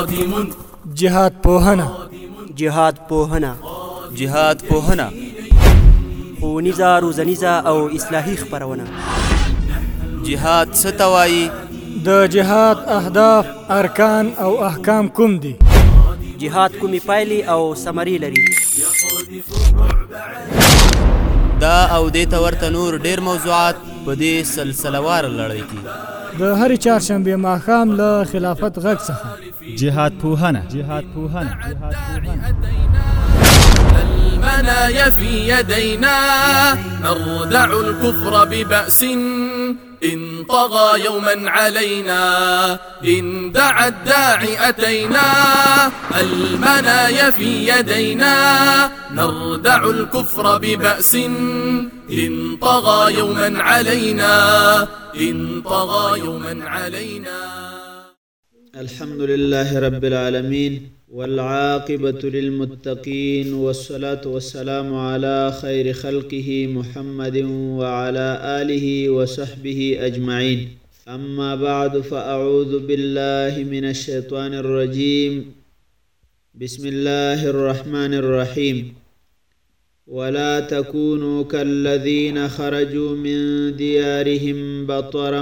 جهاد پوهنه جهاد پوهنه ښوونیزه روزنیزه او اصلاحي خپرونه. جهاد څه ته وایي؟ د جهاد اهداف، ارکان او احکام کوم دي؟ جهاد کومې پایلې او ثمرې لري؟ دا او دې ته ورته نور ډېر موضوعات په دې سلسلهوار لړۍ کې د هرې چهارشنبې ماښام له خلافت غږ څخه جهاد پوهنه. المنايا في يدينا نردع الكفر ببأس إن طغى يوما علينا إن دعا الداعي أتينا. المنايا في يدينا نردع الكفر ببأس إن طغى يوما علينا. الحمد لله رب العالمين والعاقبة للمتقين والصلاة والسلام على خير خلقه محمد وعلى آله وصحبه أجمعين. أما بعد فأعوذ بالله من الشيطان الرجيم. بسم الله الرحمن الرحيم. ولا تكونوا كالذين خرجوا من ديارهم بطرا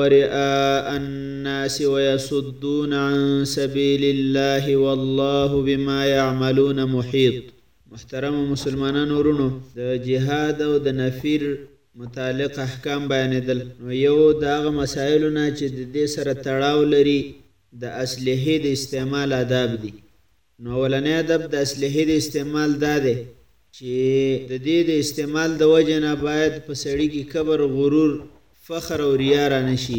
ورئاء الناس ويصدون عن سبيل الله والله بما يعملون محيط. محترم مسلمانان ورونو، د جهاد او د نفیر متعلق احکام بیانېدل. نو یو د هغه مسایلو نه چې د دې سره تړاو لري د اسلحې د استعمال آداب دي. نو اولنی ادب د اسلحې د استعمال دا دی چې د دې د استعمال د وجه نه باید په سړي کې کبر، غرور، فخر او ریا را نشي،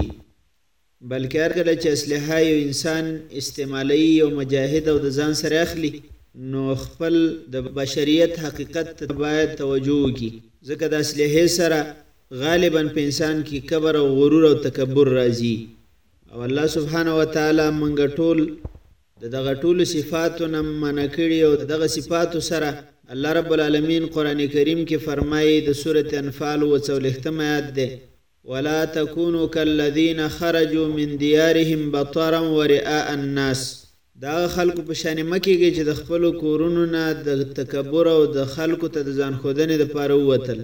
بلکې هر کله چې اسلحه یو انسان استعمالوي، یو مجاهد او د ځان سره اخلي، نو خپل د بشریت حقیقت ته باید توجه وکړي، ځکه د اسلحې سره غالبا په انسان کې کبر او غرور او تکبر راځي. او الله سبحانه وتعالی موږ ټول د دغه ټولو صفاتو نه منع کړي. او دغه صفاتو سره الله رب العالمین قرآن کریم کې فرمایي د سورة انفال 40 آیات ده: ولا تکونوا کالذین خرجوا من دیارهم بطرا ورئاء الناس. دا خلکو په شان مکیږي چې د خپل کورونو نه د تکبر او د خلکو ته د ځان خودنې لپاره ووتل.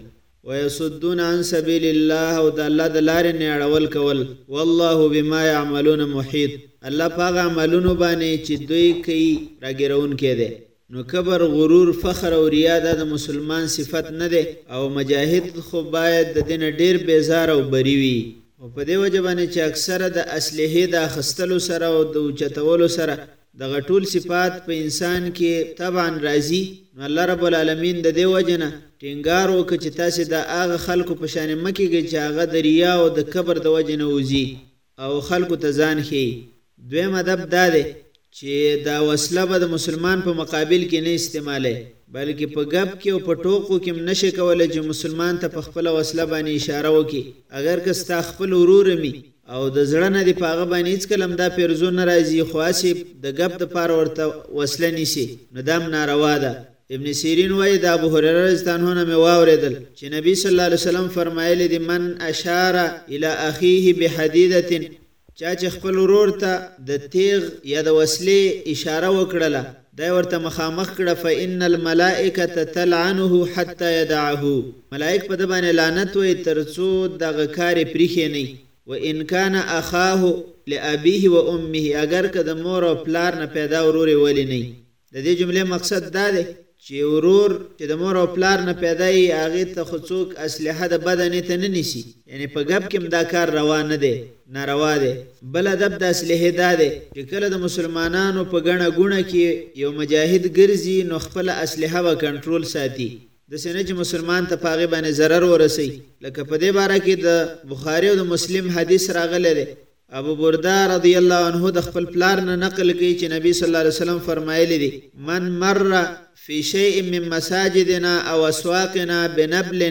ويصدون عن سبيل الله، او د الله د لارې نه اړول کول. والله بما يعملون محيط. الله پاغه عملونو باندې چې دوی کوي راګرونکی دی. نو کبر، غرور، فخر او ریا دا د مسلمان صفت نه دی، او مجاهد خو باید د دین ډیر بیزار او بری وي. او په دې وجه باندې چې اکثره د اسلحې د اخیستلو سره او د اوچتولو سره دغه ټول صفات په انسان کې طبعا راځي. نو الله رب العالمین د دې وجه نه ټینګار وکړي چې تاسې د هغه خلکو په شان مه کېږئ چې هغه د ریا او د کبر د وجې نه وځي او خلکو ته ځان ښیي. دویم ادب دا دی چې دا وسله به د مسلمان په مقابل کې نه استعمالی، بلکې په ګپ کې او په ټوکو کې هم نشي کولی چې مسلمان ته په خپله وسله باندې اشاره وکړي. اگر که ستا خپل ورور مي او د زړه نه دې په هغه باندې هېڅکله هم دا پیرزو نه راځي، خو هسې د ګپ دپاره ورته وسله نیسي، نو دا هم ناروا ده. ابن سیرین وایي د ابو هریره رضی الله عنه نه مې واورېدل چې نبي صلی الله علیه وسلم فرمایلی دي: من اشار الی اخیه بحدیدة، چا چې خپل ورور ته د تیغ یا د وسلې اشاره وکړله، دا ورته مخامخ کړه، فإن الملائکة تلعنه حتی یدعه، ملائک په ده باندې لعنت وایي تر څو دغه کار یې پرېښینی. وإن کان اخاه لأبیه و امه، اگر که د مور او پلار نه پیدا ورور یې ولی نه. د دې جملې مقصد دا دی چې ورور چې د مور او پلار نه پیدا یي، هغې ته خو څوک اسلحه د بدنې ته نه نیسي، یعنې په ګپ کې هم دا کار روا نه دی، ناروا دی. بل ادب د اسلحې دا دی چې کله د مسلمانانو په ګڼه ګوڼه کې یو مجاهد ګرځي، نو خپله اسلحه به کنټرول ساتي، داسې نه چې مسلمان ته په هغې باندې ضرر ورسوي. لکه په دې باره کې د بخاري او د مسلم حدیث راغلی دی. ابو برده رضی الله عنه د خپل پلار نه نقل کوي چې نبی صلی الله علیه وسلم فرمایلی دي: من مر فی شیء من مساجدنا او اسواقنا بنبل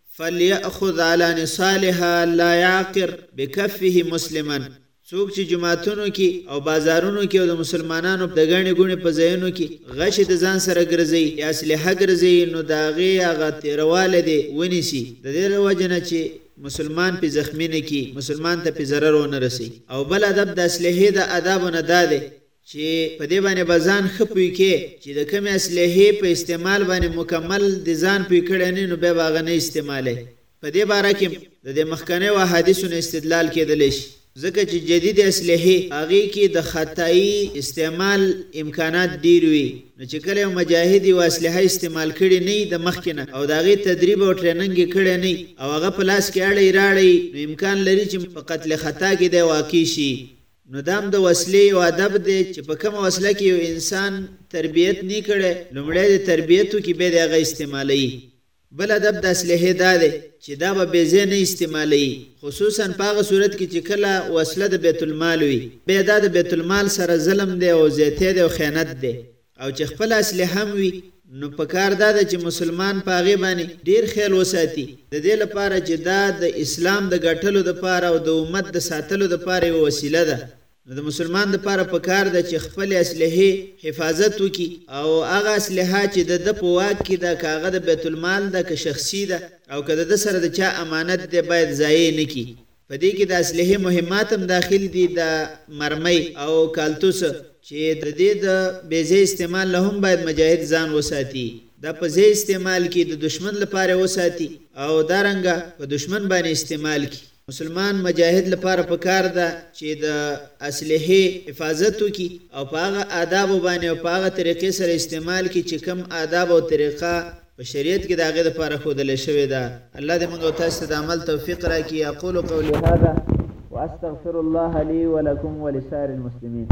فلیأخذ علی نصالها لا یعقر بکفه مسلما. څوک چې جماعتونو کې او بازارونو کې او د مسلمانانو د ګڼې ګوڼې په ځایونو کې غشې د ځان سره ګرځوي یا اسلحه ګرځوي، نو د هغې هغه تېروالی دی ونیسي، د دې له وجې نه چې مسلمان پی زخمی نه کی، مسلمان ته پی ضرر ونه رسی. او بل ادب د اسلحې د آدابو نه دا دی چې په دې باندې به ځان ښه پوه کې چې د کومې اسلحې په استعمال باندې مکمل د ځان پوه کړی نه نو بیا به هغه نه استعمالی. په دې باره کې د دې مخکنیو احادیثو نه استدلال کېدلی شي، ځکه چې جدید اسلحې هغې کې د خطایي استعمال امکانات ډېر وي. نو چې کله یو مجاهد یو اسلحه استعمال کړې نه وي د مخکې نه او د هغې تدریب او ټریننګ یې کړی نه وي او هغه په لاس کې اړی راړی، نو امکان لري چې په قتل خطا کې دی واقع شي. نو دا هم د وسلې یو ادب دی چې په کومه وسله کې یو انسان تربیت نه کړی، لومړی د تربیت وکړي بیا د هغه استعمالوي. بل ادب د اسلحې دا دی چې دا به بې ځای نه استعمالوي، خصوصا په هغه صورت کې چې کله وسله د بیت المال وي، بیا دا د بیت المال سره ظلم دی او زیاتی دی او خیانت دی. او چې خپل اسلحه هم وي نو په کار دا ده چې مسلمان په هغې باندې ډېر خیال وساتي، د دې لپاره چې دا د اسلام د ګټلو دپاره او د امت د ساتلو دپاره یوه وسیله ده. نو د مسلمان دپاره په کار ده چې خپل اسلحې حفاظت وکړي او هغه اسلحه چې د ده په واک کې ده، که هغه د بیت المال ده که شخصي ده او که د ده سره د چا امانت دی، باید ضایع نه کړي. په دې کې د اسلحې مهمات هم داخل دي، د مرمۍ او کالتوس چې د دې د بې ځای استعمال نه هم باید مجاهد ځان وساتي. دا په ځای استعمال کې د دشمن لپاره وساتي او دارنګه په دشمن باندې استعمال کې. مسلمان مجاهد لپاره په کار ده چې د اسلحې حفاظت وکړي او په هغه آدابو باندې او په هغه طریقې سره استعمال کړي چې کوم آداب او طریقه په شریعت کې د هغې دپاره ښودلی شوې ده. الله دې موږ او تاسو ته د عمل توفیق راکړي. اقول قولي هذا واستغفر الله لي ولكم ولسائر المسلمين.